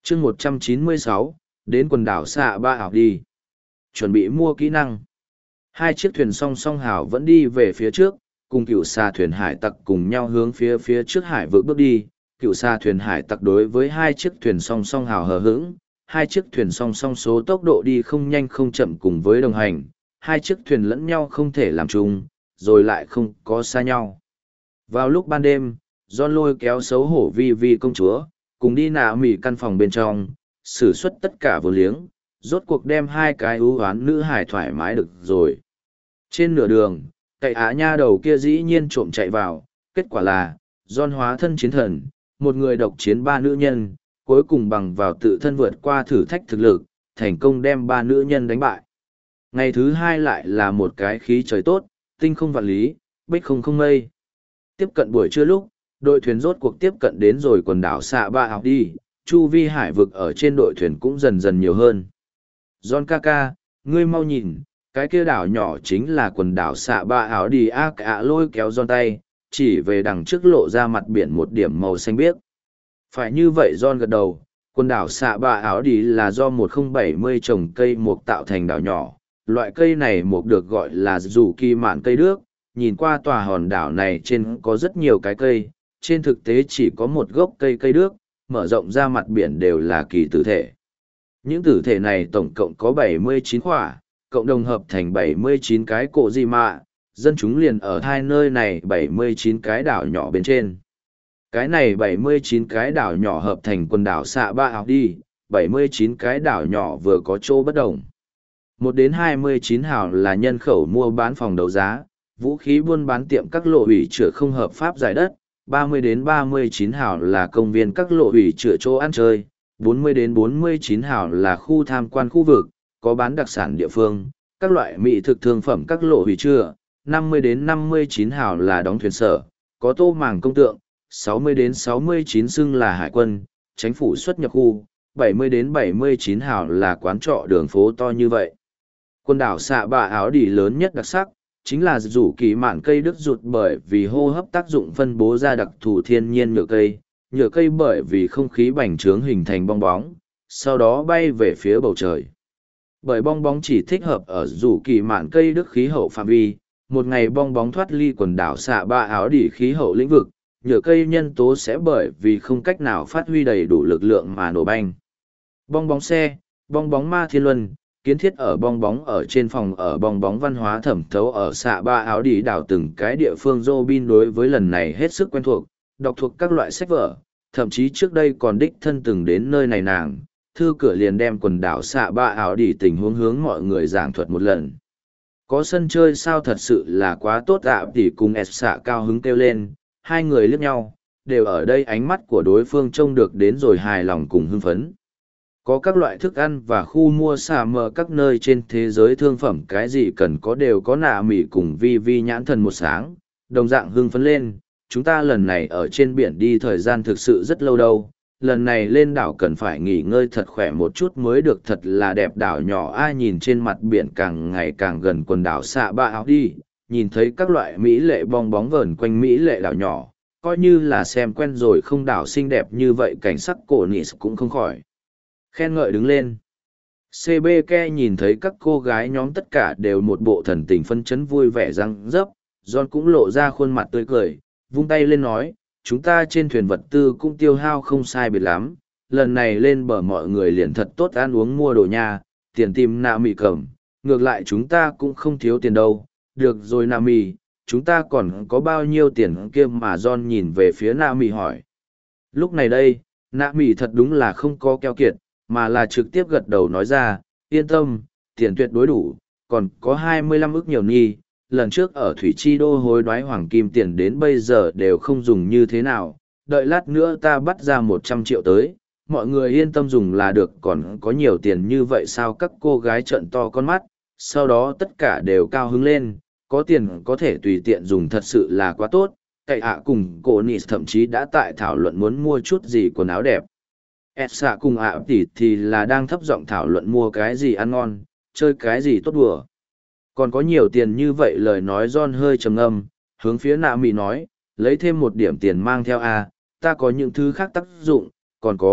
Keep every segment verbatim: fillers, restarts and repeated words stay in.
chương một trăm chín mươi sáu, đến quần đảo xạ ba ảo đi. Chuẩn bị mua kỹ năng. Hai chiếc thuyền song song hào vẫn đi về phía trước, cùng cựu xà thuyền hải tặc cùng nhau hướng phía phía trước hải vực bước đi. Cựu xà thuyền hải tặc đối với hai chiếc thuyền song song hào hờ hững, hai chiếc thuyền song song số tốc độ đi không nhanh không chậm cùng với đồng hành, hai chiếc thuyền lẫn nhau không thể làm chung, rồi lại không có xa nhau. Vào lúc ban đêm, John lôi kéo xấu hổ vi vi công chúa, cùng đi nạ mỉ căn phòng bên trong, sử xuất tất cả vô liếng, rốt cuộc đem hai cái ưu hoán nữ hải thoải mái được rồi. Trên nửa đường, cậy á nha đầu kia dĩ nhiên trộm chạy vào, kết quả là, John hóa thân chiến thần, một người độc chiến ba nữ nhân, cuối cùng bằng vào tự thân vượt qua thử thách thực lực, thành công đem ba nữ nhân đánh bại. Ngày thứ hai lại là một cái khí trời tốt, tinh không vạn lý, bích không không mây. Tiếp cận buổi trưa lúc, đội thuyền rốt cuộc tiếp cận đến rồi quần đảo xạ ba học đi, chu vi hải vực ở trên đội thuyền cũng dần dần nhiều hơn. John Kaka, ngươi mau nhìn, cái kia đảo nhỏ chính là quần đảo xạ ba áo đi a cả lôi kéo John tay, chỉ về đằng trước lộ ra mặt biển một điểm màu xanh biếc. Phải như vậy John gật đầu, quần đảo xạ ba áo đi là do một không bảy mươi trồng cây mục tạo thành đảo nhỏ. Loại cây này mục được gọi là dù kỳ mạn cây đước, nhìn qua tòa hòn đảo này trên có rất nhiều cái cây, trên thực tế chỉ có một gốc cây cây đước, mở rộng ra mặt biển đều là kỳ tử thể. Những tử thể này tổng cộng có bảy mươi chín khỏa, cộng đồng hợp thành bảy mươi chín cái cổ di mạ, dân chúng liền ở hai nơi này bảy mươi chín cái đảo nhỏ bên trên. Cái này bảy mươi chín cái đảo nhỏ hợp thành quần đảo xạ ba học đi, bảy mươi chín cái đảo nhỏ vừa có chỗ bất đồng. một đến hai mươi chín hào là nhân khẩu mua bán phòng đấu giá, vũ khí buôn bán tiệm các lộ ủy chữa không hợp pháp giải đất, ba mươi đến ba mươi chín hào là công viên các lộ ủy chữa chỗ ăn chơi, bốn mươi đến bốn mươi chín hào là khu tham quan khu vực, có bán đặc sản địa phương, các loại mỹ thực thương phẩm các lộ ủy chữa, năm mươi đến năm mươi chín hào là đóng thuyền sở, có tô màng công tượng, sáu mươi đến sáu mươi chín xưng là hải quân, chính phủ xuất nhập khu, bảy mươi đến bảy mươi chín hào là quán trọ đường phố to như vậy. Quần đảo xạ bạ áo đỉ lớn nhất đặc sắc, chính là rủ kỳ mạn cây đức rụt bởi vì hô hấp tác dụng phân bố ra đặc thù thiên nhiên nhựa cây, nhựa cây bởi vì không khí bành trướng hình thành bong bóng, sau đó bay về phía bầu trời. Bởi bong bóng chỉ thích hợp ở rủ kỳ mạn cây đức khí hậu phạm vi, một ngày bong bóng thoát ly quần đảo xạ bạ áo đỉ khí hậu lĩnh vực, nhựa cây nhân tố sẽ bởi vì không cách nào phát huy đầy đủ lực lượng mà nổ banh. Bong bóng xe, bong bóng ma thiên luân, kiến thiết ở bong bóng ở trên phòng ở bong bóng văn hóa thẩm thấu ở xạ ba áo đi đảo từng cái địa phương. Robin đối với lần này hết sức quen thuộc, đọc thuộc các loại sách vở, thậm chí trước đây còn đích thân từng đến nơi này nàng, thư cửa liền đem quần đảo xạ ba áo đi tình huống hướng mọi người giảng thuật một lần. Có sân chơi sao thật sự là quá tốt ạ. Tỷ cùng S xạ cao hứng kêu lên, hai người liếc nhau, đều ở đây ánh mắt của đối phương trông được đến rồi hài lòng cùng hưng phấn. Có các loại thức ăn và khu mua xà mờ các nơi trên thế giới thương phẩm cái gì cần có đều có nạ mỉ cùng vi vi nhãn thần một sáng, đồng dạng hưng phấn lên. Chúng ta lần này ở trên biển đi thời gian thực sự rất lâu đâu, lần này lên đảo cần phải nghỉ ngơi thật khỏe một chút mới được, thật là đẹp đảo nhỏ. Ai nhìn trên mặt biển càng ngày càng gần quần đảo xạ ba áo đi, nhìn thấy các loại mỹ lệ bong bóng vờn quanh mỹ lệ đảo nhỏ, coi như là xem quen rồi không đảo xinh đẹp như vậy cảnh sắc cổ nị cũng không khỏi khen ngợi đứng lên. xê bê ke nhìn thấy các cô gái nhóm tất cả đều một bộ thần tình phân chấn vui vẻ răng rấp, John cũng lộ ra khuôn mặt tươi cười, vung tay lên nói, chúng ta trên thuyền vật tư cũng tiêu hao không sai biệt lắm, lần này lên bờ mọi người liền thật tốt ăn uống mua đồ nha, tiền tìm nạ mì cầm, ngược lại chúng ta cũng không thiếu tiền đâu, được rồi nạ mì, chúng ta còn có bao nhiêu tiền kia mà. John nhìn về phía nạ mì hỏi. Lúc này đây, nạ mì thật đúng là không có keo kiệt, mà là trực tiếp gật đầu nói ra, yên tâm, tiền tuyệt đối đủ, còn có hai mươi lăm ức nhiều nhi, lần trước ở Thủy Chi Đô hối đoái hoàng kim tiền đến bây giờ đều không dùng như thế nào, đợi lát nữa ta bắt ra một trăm triệu tới, mọi người yên tâm dùng là được. Còn có nhiều tiền như vậy sao? Các cô gái trợn to con mắt, sau đó tất cả đều cao hứng lên, có tiền có thể tùy tiện dùng thật sự là quá tốt. Cậy ạ cùng cô Nị thậm chí đã tại thảo luận muốn mua chút gì quần áo đẹp. S xạ cùng ạ tỷ thì là đang thấp giọng thảo luận mua cái gì ăn ngon, chơi cái gì tốt đùa. Còn có nhiều tiền như vậy? Lời nói John hơi trầm ngâm, hướng phía nạ mị nói, lấy thêm một điểm tiền mang theo a, ta có những thứ khác tác dụng, còn có,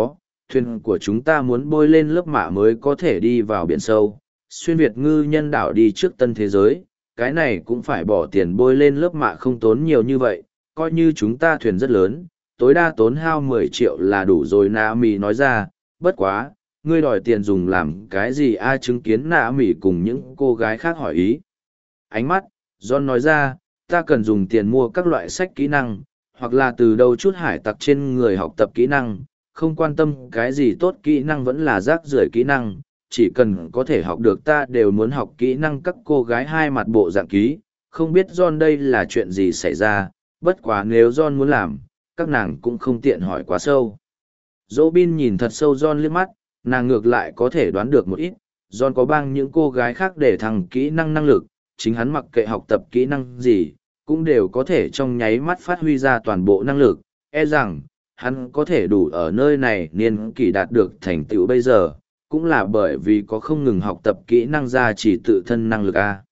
thuyền của chúng ta muốn bơi lên lớp mạ mới có thể đi vào biển sâu, xuyên Việt ngư nhân đảo đi trước tân thế giới, cái này cũng phải bỏ tiền bơi lên lớp mạ không tốn nhiều như vậy, coi như chúng ta thuyền rất lớn, tối đa tốn hao mười triệu là đủ rồi. Nạ mì nói ra, bất quá, ngươi đòi tiền dùng làm cái gì a? Chứng kiến Nạ mì cùng những cô gái khác hỏi ý. Ánh mắt, John nói ra, ta cần dùng tiền mua các loại sách kỹ năng, hoặc là từ đâu chút hải tặc trên người học tập kỹ năng, không quan tâm cái gì tốt kỹ năng vẫn là rác rưởi kỹ năng, chỉ cần có thể học được ta đều muốn học kỹ năng. Các cô gái hai mặt bộ dạng ký, không biết John đây là chuyện gì xảy ra, bất quá nếu John muốn làm, các nàng cũng không tiện hỏi quá sâu. Robin nhìn thật sâu John liếc mắt, nàng ngược lại có thể đoán được một ít, John có bang những cô gái khác để thằng kỹ năng năng lực, chính hắn mặc kệ học tập kỹ năng gì, cũng đều có thể trong nháy mắt phát huy ra toàn bộ năng lực, e rằng, hắn có thể đủ ở nơi này niên kỷ đạt được thành tựu bây giờ, cũng là bởi vì có không ngừng học tập kỹ năng ra chỉ tự thân năng lực A.